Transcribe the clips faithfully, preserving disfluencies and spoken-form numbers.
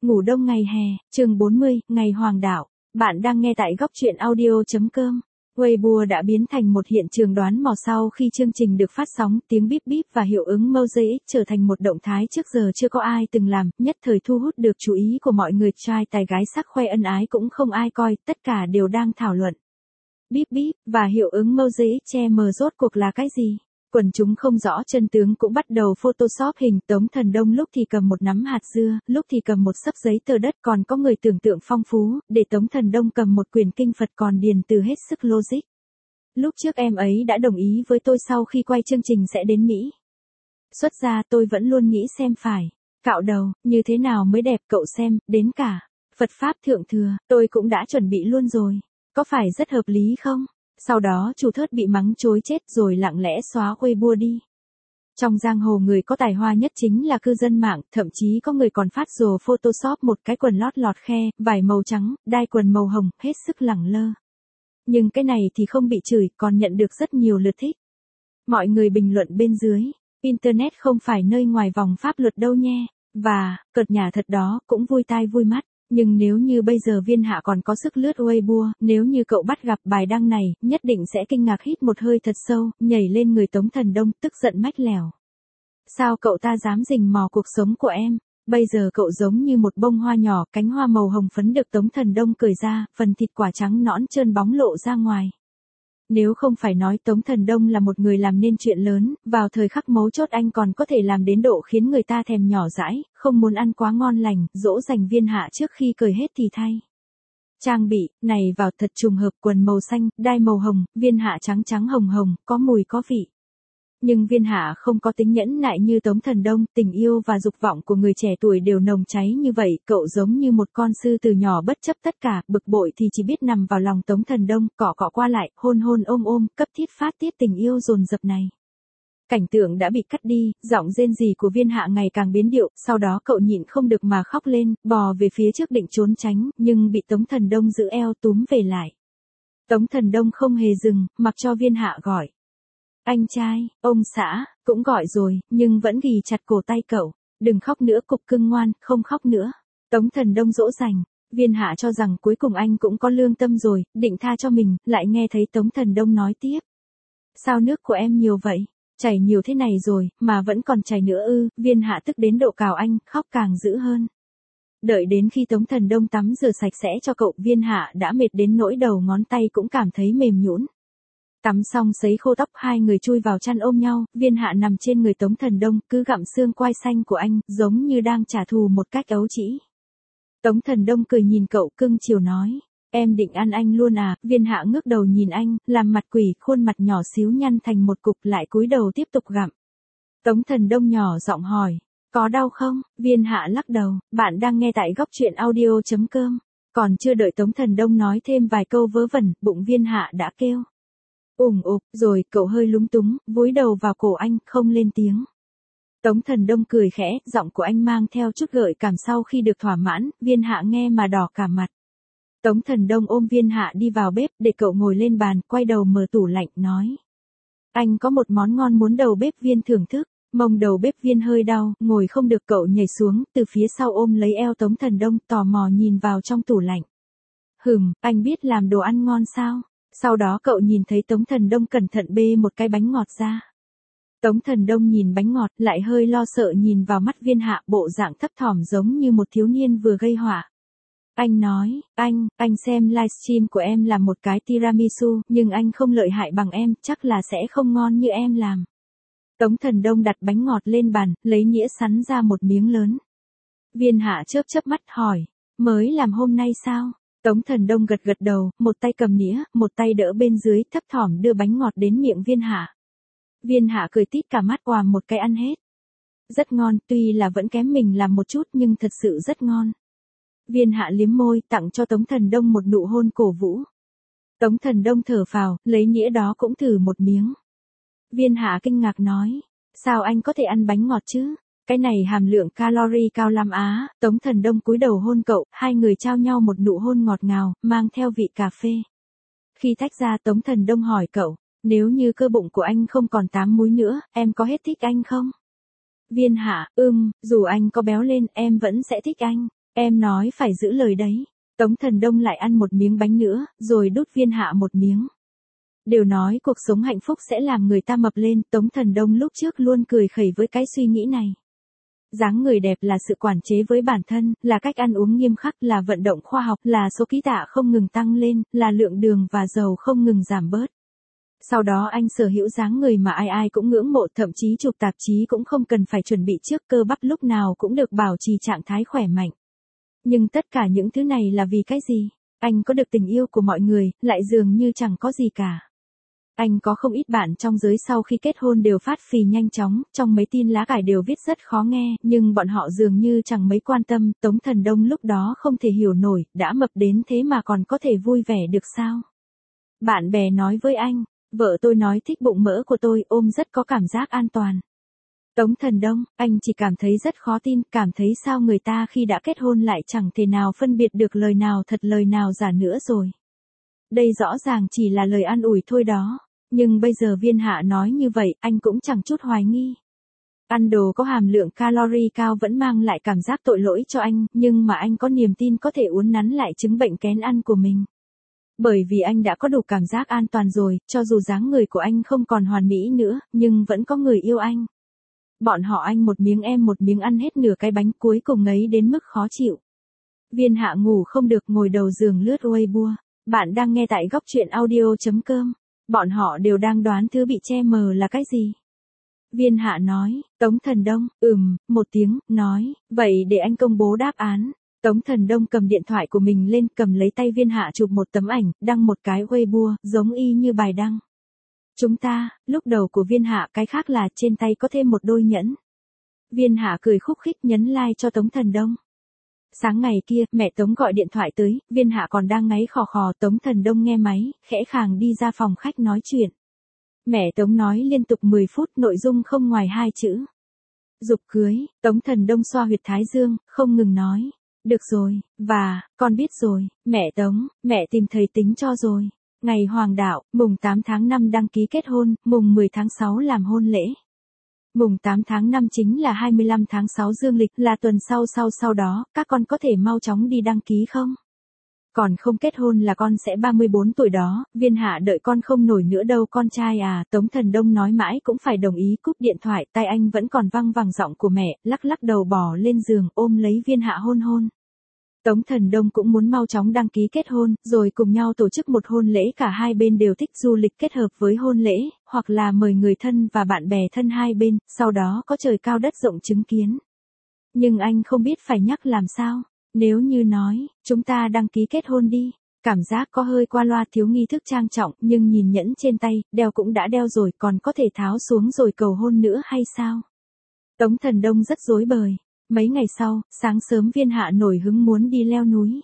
Ngủ đông ngày hè, chương bốn mươi, ngày hoàng đạo. Bạn đang nghe tại góc truyện audio.com. Weibo đã biến thành một hiện trường đoán mò sau khi chương trình được phát sóng, tiếng bíp bíp và hiệu ứng mosaic trở thành một động thái trước giờ chưa có ai từng làm, nhất thời thu hút được chú ý của mọi người. Trai tài gái sắc khoe ân ái cũng không ai coi, tất cả đều đang thảo luận. Bíp bíp và hiệu ứng mosaic che mờ rốt cuộc là cái gì? Quần chúng không rõ chân tướng cũng bắt đầu photoshop hình Tống Thần Đông, lúc thì cầm một nắm hạt dưa, lúc thì cầm một xấp giấy tờ đất, còn có người tưởng tượng phong phú, để Tống Thần Đông cầm một quyển kinh Phật còn điền từ hết sức logic. Lúc trước em ấy đã đồng ý với tôi sau khi quay chương trình sẽ đến Mỹ. Xuất ra tôi vẫn luôn nghĩ xem phải cạo đầu, như thế nào mới đẹp, cậu xem, đến cả Phật Pháp Thượng Thừa, tôi cũng đã chuẩn bị luôn rồi. Có phải rất hợp lý không? Sau đó chủ thớt bị mắng chối chết rồi lặng lẽ xóa Weibo đi. Trong giang hồ người có tài hoa nhất chính là cư dân mạng, thậm chí có người còn phát rồ photoshop một cái quần lót lọt khe, vải màu trắng, đai quần màu hồng, hết sức lẳng lơ. Nhưng cái này thì không bị chửi, còn nhận được rất nhiều lượt thích. Mọi người bình luận bên dưới, Internet không phải nơi ngoài vòng pháp luật đâu nhé, và, cợt nhả thật đó, cũng vui tai vui mắt. Nhưng nếu như bây giờ Viên Hạ còn có sức lướt Weibo, nếu như cậu bắt gặp bài đăng này, nhất định sẽ kinh ngạc hít một hơi thật sâu, nhảy lên người Tống Thần Đông, tức giận mách lèo. Sao cậu ta dám rình mò cuộc sống của em? Bây giờ cậu giống như một bông hoa nhỏ, cánh hoa màu hồng phấn được Tống Thần Đông cởi ra, phần thịt quả trắng nõn trơn bóng lộ ra ngoài. Nếu không phải nói Tống Thần Đông là một người làm nên chuyện lớn, vào thời khắc mấu chốt anh còn có thể làm đến độ khiến người ta thèm nhỏ dãi, không muốn ăn quá ngon lành, dỗ dành Viên Hạ trước khi cởi hết thì thay. Trang bị, này vào thật trùng hợp, quần màu xanh, đai màu hồng, Viên Hạ trắng trắng hồng hồng, có mùi có vị. Nhưng Viên Hạ không có tính nhẫn nại như Tống Thần Đông, tình yêu và dục vọng của người trẻ tuổi đều nồng cháy như vậy, cậu giống như một con sư từ nhỏ bất chấp tất cả, bực bội thì chỉ biết nằm vào lòng Tống Thần Đông, cọ cọ qua lại, hôn hôn ôm ôm, cấp thiết phát tiết tình yêu dồn dập này. Cảnh tượng đã bị cắt đi, giọng rên rỉ của Viên Hạ ngày càng biến điệu, sau đó cậu nhịn không được mà khóc lên, bò về phía trước định trốn tránh, nhưng bị Tống Thần Đông giữ eo túm về lại. Tống Thần Đông không hề dừng, mặc cho Viên Hạ gọi. Anh trai, ông xã, cũng gọi rồi, nhưng vẫn ghì chặt cổ tay cậu. Đừng khóc nữa, cục cưng ngoan, không khóc nữa. Tống Thần Đông dỗ dành. Viên Hạ cho rằng cuối cùng anh cũng có lương tâm rồi, định tha cho mình, lại nghe thấy Tống Thần Đông nói tiếp. Sao nước của em nhiều vậy? Chảy nhiều thế này rồi, mà vẫn còn chảy nữa ư? Viên Hạ tức đến độ cào anh, khóc càng dữ hơn. Đợi đến khi Tống Thần Đông tắm rửa sạch sẽ cho cậu, Viên Hạ đã mệt đến nỗi đầu ngón tay cũng cảm thấy mềm nhũn. Tắm xong sấy khô tóc, hai người chui vào chăn ôm nhau, Viên Hạ nằm trên người Tống Thần Đông, cứ gặm xương quai xanh của anh, giống như đang trả thù một cách ấu trĩ. Tống Thần Đông cười nhìn cậu, cưng chiều nói, em định ăn anh luôn à? Viên Hạ ngước đầu nhìn anh, làm mặt quỷ, khuôn mặt nhỏ xíu nhăn thành một cục, lại cúi đầu tiếp tục gặm. Tống Thần Đông nhỏ giọng hỏi, có đau không? Viên Hạ lắc đầu. Bạn đang nghe tại góc truyện audio.com. Còn chưa đợi Tống Thần Đông nói thêm vài câu vớ vẩn, bụng Viên Hạ đã kêu ủng ục, rồi cậu hơi lúng túng, vúi đầu vào cổ anh, không lên tiếng. Tống Thần Đông cười khẽ, giọng của anh mang theo chút gợi cảm. Sau khi được thỏa mãn, Viên Hạ nghe mà đỏ cả mặt. Tống Thần Đông ôm Viên Hạ đi vào bếp, để cậu ngồi lên bàn, quay đầu mở tủ lạnh, nói. Anh có một món ngon muốn đầu bếp Viên thưởng thức. Mông đầu bếp Viên hơi đau, ngồi không được, cậu nhảy xuống, từ phía sau ôm lấy eo Tống Thần Đông, tò mò nhìn vào trong tủ lạnh. Hừm, anh biết làm đồ ăn ngon sao? Sau đó cậu nhìn thấy Tống Thần Đông cẩn thận bê một cái bánh ngọt ra. Tống Thần Đông nhìn bánh ngọt, lại hơi lo sợ nhìn vào mắt Viên Hạ, bộ dạng thấp thỏm giống như một thiếu niên vừa gây họa. Anh nói, anh, anh xem livestream của em làm một cái tiramisu, nhưng anh không lợi hại bằng em, chắc là sẽ không ngon như em làm. Tống Thần Đông đặt bánh ngọt lên bàn, lấy nĩa sắn ra một miếng lớn. Viên Hạ chớp chớp mắt hỏi, mới làm hôm nay sao? Tống Thần Đông gật gật đầu, một tay cầm nĩa, một tay đỡ bên dưới, thấp thỏm đưa bánh ngọt đến miệng Viên Hạ. Viên Hạ cười tít cả mắt, oàm một cái ăn hết. Rất ngon, tuy là vẫn kém mình làm một chút nhưng thật sự rất ngon. Viên Hạ liếm môi, tặng cho Tống Thần Đông một nụ hôn cổ vũ. Tống Thần Đông thở phào, lấy nĩa đó cũng thử một miếng. Viên Hạ kinh ngạc nói, sao anh có thể ăn bánh ngọt chứ? Cái này hàm lượng calorie cao lắm á. Tống Thần Đông cúi đầu hôn cậu, hai người trao nhau một nụ hôn ngọt ngào, mang theo vị cà phê. Khi tách ra, Tống Thần Đông hỏi cậu, nếu như cơ bụng của anh không còn tám múi nữa, em có hết thích anh không? Viên Hạ, ưm, dù anh có béo lên, em vẫn sẽ thích anh. Em nói phải giữ lời đấy. Tống Thần Đông lại ăn một miếng bánh nữa, rồi đút Viên Hạ một miếng. Đều nói cuộc sống hạnh phúc sẽ làm người ta mập lên, Tống Thần Đông lúc trước luôn cười khẩy với cái suy nghĩ này. Dáng người đẹp là sự quản chế với bản thân, là cách ăn uống nghiêm khắc, là vận động khoa học, là số ký tạ không ngừng tăng lên, là lượng đường và dầu không ngừng giảm bớt. Sau đó anh sở hữu dáng người mà ai ai cũng ngưỡng mộ, thậm chí chụp tạp chí cũng không cần phải chuẩn bị trước, cơ bắp lúc nào cũng được bảo trì trạng thái khỏe mạnh. Nhưng tất cả những thứ này là vì cái gì? Anh có được tình yêu của mọi người, lại dường như chẳng có gì cả. Anh có không ít bạn trong giới sau khi kết hôn đều phát phì nhanh chóng, trong mấy tin lá cải đều viết rất khó nghe, nhưng bọn họ dường như chẳng mấy quan tâm. Tống Thần Đông lúc đó không thể hiểu nổi, đã mập đến thế mà còn có thể vui vẻ được sao? Bạn bè nói với anh, vợ tôi nói thích bụng mỡ của tôi, ôm rất có cảm giác an toàn. Tống Thần Đông, anh chỉ cảm thấy rất khó tin, cảm thấy sao người ta khi đã kết hôn lại chẳng thể nào phân biệt được lời nào thật lời nào giả nữa rồi. Đây rõ ràng chỉ là lời an ủi thôi đó. Nhưng bây giờ Viên Hạ nói như vậy, anh cũng chẳng chút hoài nghi. Ăn đồ có hàm lượng calorie cao vẫn mang lại cảm giác tội lỗi cho anh, nhưng mà anh có niềm tin có thể uốn nắn lại chứng bệnh kén ăn của mình. Bởi vì anh đã có đủ cảm giác an toàn rồi, cho dù dáng người của anh không còn hoàn mỹ nữa, nhưng vẫn có người yêu anh. Bọn họ anh một miếng em một miếng ăn hết nửa cái bánh, cuối cùng ngấy đến mức khó chịu. Viên Hạ ngủ không được, ngồi đầu giường lướt Weibo. Bạn đang nghe tại góc truyện audio chấm com. Bọn họ đều đang đoán thứ bị che mờ là cái gì. Viên Hạ nói, Tống Thần Đông, ừm, một tiếng, nói, vậy để anh công bố đáp án. Tống Thần Đông cầm điện thoại của mình lên, cầm lấy tay Viên Hạ chụp một tấm ảnh, đăng một cái Weibo, giống y như bài đăng. Chúng ta, lúc đầu của Viên Hạ, cái khác là trên tay có thêm một đôi nhẫn. Viên Hạ cười khúc khích nhấn like cho Tống Thần Đông. Sáng ngày kia, mẹ Tống gọi điện thoại tới, Viên Hạ còn đang ngáy khò khò, Tống Thần Đông nghe máy, khẽ khàng đi ra phòng khách nói chuyện. Mẹ Tống nói liên tục mười phút, nội dung không ngoài hai chữ. Giục cưới. Tống Thần Đông xoa huyệt thái dương, không ngừng nói. Được rồi, và, con biết rồi, mẹ Tống, mẹ tìm thầy tính cho rồi. Ngày hoàng đạo, mùng tám tháng năm đăng ký kết hôn, mùng mười tháng sáu làm hôn lễ. Mùng tám tháng năm chính là hai mươi lăm tháng sáu dương lịch, là tuần sau sau sau đó, các con có thể mau chóng đi đăng ký không? Còn không kết hôn là con sẽ ba mươi bốn tuổi đó, Viên Hạ đợi con không nổi nữa đâu con trai à. Tống Thần Đông nói mãi cũng phải đồng ý, cúp điện thoại, tai anh vẫn còn văng vẳng giọng của mẹ, lắc lắc đầu bò lên giường, ôm lấy Viên Hạ hôn hôn. Tống Thần Đông cũng muốn mau chóng đăng ký kết hôn, rồi cùng nhau tổ chức một hôn lễ, cả hai bên đều thích du lịch kết hợp với hôn lễ, hoặc là mời người thân và bạn bè thân hai bên, sau đó có trời cao đất rộng chứng kiến. Nhưng anh không biết phải nhắc làm sao, nếu như nói, chúng ta đăng ký kết hôn đi, cảm giác có hơi qua loa thiếu nghi thức trang trọng, nhưng nhìn nhẫn trên tay, đeo cũng đã đeo rồi, còn có thể tháo xuống rồi cầu hôn nữa hay sao? Tống Thần Đông rất rối bời. Mấy ngày sau, sáng sớm Viên Hạ nổi hứng muốn đi leo núi.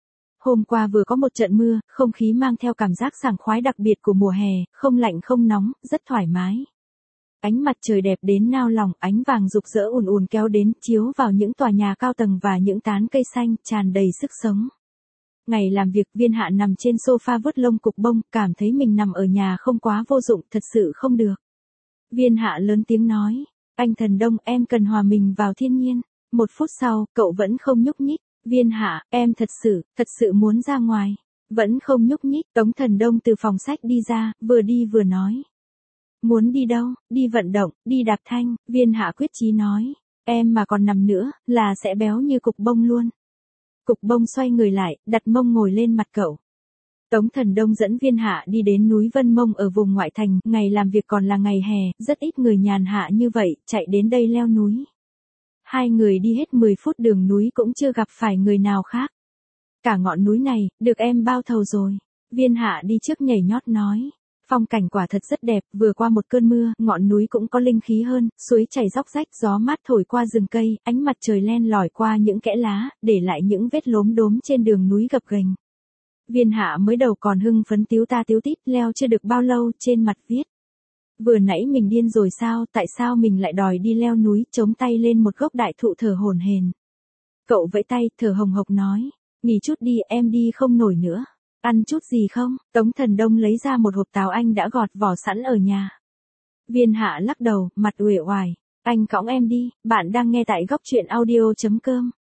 Hôm qua vừa có một trận mưa, không khí mang theo cảm giác sảng khoái đặc biệt của mùa hè, không lạnh không nóng, rất thoải mái. Ánh mặt trời đẹp đến nao lòng, ánh vàng rực rỡ ùn ùn kéo đến, chiếu vào những tòa nhà cao tầng và những tán cây xanh, tràn đầy sức sống. Ngày làm việc, Viên Hạ nằm trên sofa vuốt lông cục bông, cảm thấy mình nằm ở nhà không quá vô dụng, thật sự không được. Viên Hạ lớn tiếng nói, anh Thần Đông, em cần hòa mình vào thiên nhiên. Một phút sau, cậu vẫn không nhúc nhích. Viên Hạ, em thật sự, thật sự muốn ra ngoài. Vẫn không nhúc nhích. Tống Thần Đông từ phòng sách đi ra, vừa đi vừa nói. Muốn đi đâu? Đi vận động, đi đạp thanh. Viên Hạ quyết chí nói. Em mà còn nằm nữa, là sẽ béo như cục bông luôn. Cục bông xoay người lại, đặt mông ngồi lên mặt cậu. Tống Thần Đông dẫn Viên Hạ đi đến núi Vân Mông ở vùng ngoại thành, ngày làm việc còn là ngày hè, rất ít người nhàn hạ như vậy, chạy đến đây leo núi. Hai người đi hết mười phút đường núi cũng chưa gặp phải người nào khác. Cả ngọn núi này, được em bao thầu rồi. Viên Hạ đi trước nhảy nhót nói. Phong cảnh quả thật rất đẹp, vừa qua một cơn mưa, ngọn núi cũng có linh khí hơn, suối chảy róc rách, gió mát thổi qua rừng cây, ánh mặt trời len lỏi qua những kẽ lá, để lại những vết lốm đốm trên đường núi gập ghềnh. Viên Hạ mới đầu còn hưng phấn tíu ta tíu tít, leo chưa được bao lâu, trên mặt viết. Vừa nãy mình điên rồi sao, tại sao mình lại đòi đi leo núi, chống tay lên một gốc đại thụ thở hổn hển. Cậu vẫy tay, thở hồng hộc nói, nghỉ chút đi, em đi không nổi nữa. Ăn chút gì không? Tống Thần Đông lấy ra một hộp táo anh đã gọt vỏ sẵn ở nhà. Viên Hạ lắc đầu, mặt uể oải, anh cõng em đi, bạn đang nghe tại góc truyện audio chấm com.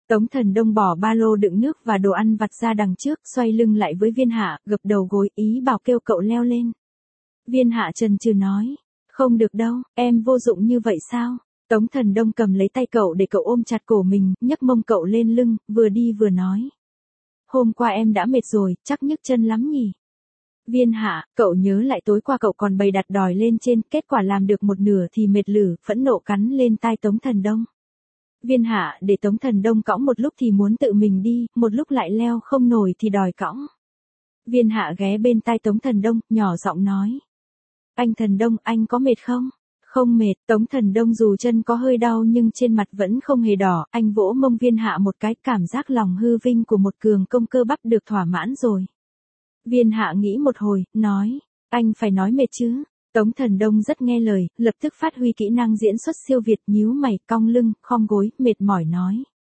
Tống Thần Đông bỏ ba lô đựng nước và đồ ăn vặt ra đằng trước, xoay lưng lại với Viên Hạ, gập đầu gối, ý bảo kêu cậu leo lên. Viên Hạ chần chừ nói, không được đâu, em vô dụng như vậy sao? Tống Thần Đông cầm lấy tay cậu để cậu ôm chặt cổ mình, nhấc mông cậu lên lưng, vừa đi vừa nói. Hôm qua em đã mệt rồi, chắc nhức chân lắm nhỉ? Viên Hạ, cậu nhớ lại tối qua cậu còn bày đặt đòi lên trên, kết quả làm được một nửa thì mệt lử, phẫn nộ cắn lên tai Tống Thần Đông. Viên Hạ để Tống Thần Đông cõng một lúc thì muốn tự mình đi, một lúc lại leo không nổi thì đòi cõng. Viên Hạ ghé bên tai Tống Thần Đông, nhỏ giọng nói. Anh Thần Đông, anh có mệt không? Không mệt, Tống Thần Đông dù chân có hơi đau nhưng trên mặt vẫn không hề đỏ, anh vỗ mông Viên Hạ một cái, cảm giác lòng hư vinh của một cường công cơ bắp được thỏa mãn rồi. Viên Hạ nghĩ một hồi, nói, anh phải nói mệt chứ. Tống Thần Đông rất nghe lời, lập tức phát huy kỹ năng diễn xuất siêu việt, nhíu mày, cong lưng, khom gối, mệt mỏi nói.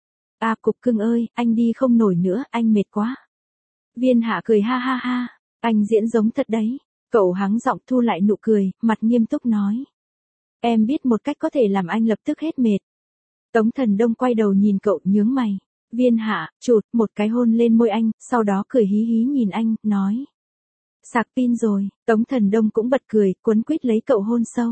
À cục cưng ơi, anh đi không nổi nữa, anh mệt quá. Viên Hạ cười ha ha ha, anh diễn giống thật đấy. Cậu hắng giọng thu lại nụ cười, mặt nghiêm túc nói. Em biết một cách có thể làm anh lập tức hết mệt. Tống Thần Đông quay đầu nhìn cậu nhướng mày. Viên Hạ, chụt, một cái hôn lên môi anh, sau đó cười hí hí nhìn anh, nói. Sạc pin rồi, Tống Thần Đông cũng bật cười, cuốn quýt lấy cậu hôn sâu.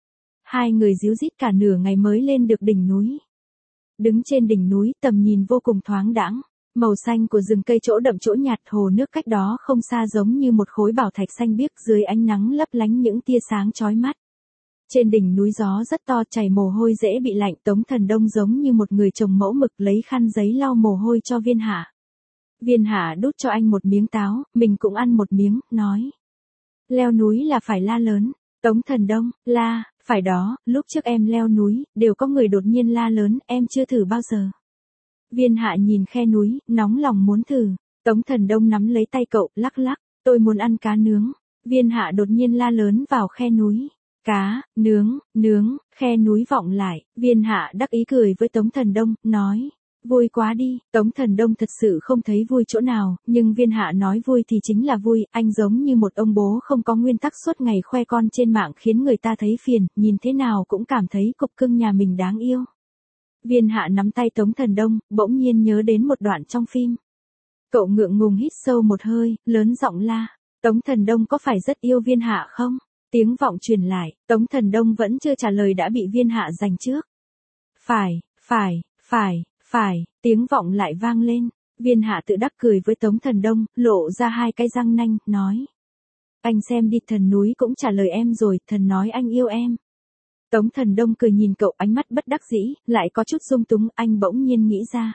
Hai người díu dít cả nửa ngày mới lên được đỉnh núi. Đứng trên đỉnh núi, tầm nhìn vô cùng thoáng đãng. Màu xanh của rừng cây chỗ đậm chỗ nhạt, hồ nước cách đó không xa giống như một khối bảo thạch xanh biếc, dưới ánh nắng lấp lánh những tia sáng chói mắt. Trên đỉnh núi gió rất to, chảy mồ hôi dễ bị lạnh. Tống Thần Đông giống như một người chồng mẫu mực, lấy khăn giấy lau mồ hôi cho Viên Hạ. Viên Hạ đút cho anh một miếng táo, mình cũng ăn một miếng, nói. Leo núi là phải la lớn. Tống Thần Đông, la, phải đó, lúc trước em leo núi, đều có người đột nhiên la lớn, em chưa thử bao giờ. Viên Hạ nhìn khe núi, nóng lòng muốn thử. Tống Thần Đông nắm lấy tay cậu, lắc lắc, tôi muốn ăn cá nướng. Viên Hạ đột nhiên la lớn vào khe núi. Cá, nướng, nướng, khe núi vọng lại, Viên Hạ đắc ý cười với Tống Thần Đông, nói. Vui quá đi, Tống Thần Đông thật sự không thấy vui chỗ nào, nhưng Viên Hạ nói vui thì chính là vui, anh giống như một ông bố không có nguyên tắc suốt ngày khoe con trên mạng khiến người ta thấy phiền, nhìn thế nào cũng cảm thấy cục cưng nhà mình đáng yêu. Viên Hạ nắm tay Tống Thần Đông, bỗng nhiên nhớ đến một đoạn trong phim. Cậu ngượng ngùng hít sâu một hơi, lớn giọng la, Tống Thần Đông có phải rất yêu Viên Hạ không? Tiếng vọng truyền lại, Tống Thần Đông vẫn chưa trả lời đã bị Viên Hạ giành trước. Phải, phải, phải, phải, tiếng vọng lại vang lên. Viên Hạ tự đắc cười với Tống Thần Đông, lộ ra hai cái răng nanh, nói. Anh xem đi, thần núi cũng trả lời em rồi, thần nói anh yêu em. Tống Thần Đông cười nhìn cậu, ánh mắt bất đắc dĩ, lại có chút dung túng, anh bỗng nhiên nghĩ ra.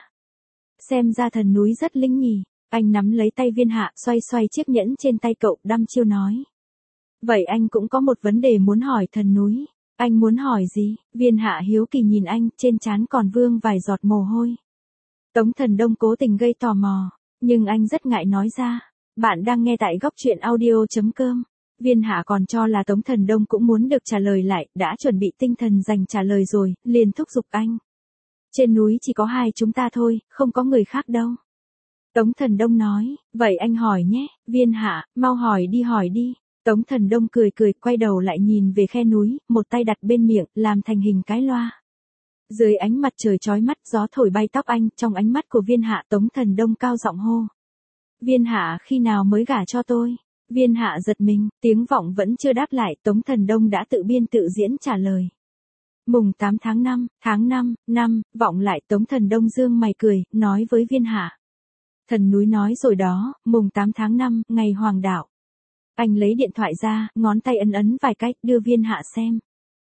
Xem ra thần núi rất linh nhỉ. Anh nắm lấy tay Viên Hạ, xoay xoay chiếc nhẫn trên tay cậu, đăm chiêu nói. Vậy anh cũng có một vấn đề muốn hỏi thần núi. Anh muốn hỏi gì? Viên Hạ hiếu kỳ nhìn anh, trên trán còn vương vài giọt mồ hôi. Tống Thần Đông cố tình gây tò mò, nhưng anh rất ngại nói ra. Bạn đang nghe tại góc truyện audio chấm com. Viên Hạ còn cho là Tống Thần Đông cũng muốn được trả lời lại, đã chuẩn bị tinh thần dành trả lời rồi, liền thúc giục anh. Trên núi chỉ có hai chúng ta thôi, không có người khác đâu. Tống Thần Đông nói, vậy anh hỏi nhé, Viên Hạ, mau hỏi đi hỏi đi. Tống Thần Đông cười cười, quay đầu lại nhìn về khe núi, một tay đặt bên miệng, làm thành hình cái loa. Dưới ánh mặt trời chói mắt, gió thổi bay tóc anh, trong ánh mắt của Viên Hạ, Tống Thần Đông cao giọng hô. Viên Hạ, khi nào mới gả cho tôi? Viên Hạ giật mình, tiếng vọng vẫn chưa đáp lại, Tống Thần Đông đã tự biên tự diễn trả lời. Mùng tám tháng năm, tháng năm, năm, vọng lại, Tống Thần Đông dương mày cười, nói với Viên Hạ. Thần núi nói rồi đó, mùng tám tháng năm, ngày hoàng đạo. Anh lấy điện thoại ra, ngón tay ấn ấn vài cách, đưa Viên Hạ xem.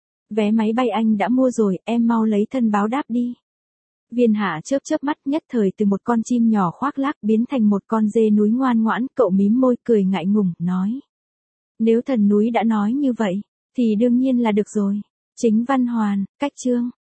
Vé máy bay anh đã mua rồi, em mau lấy thân báo đáp đi. Viên Hạ chớp chớp mắt, nhất thời từ một con chim nhỏ khoác lác biến thành một con dê núi ngoan ngoãn, cậu mím môi cười ngại ngùng, nói. Nếu thần núi đã nói như vậy, thì đương nhiên là được rồi. Chính văn hoàn, cách chương.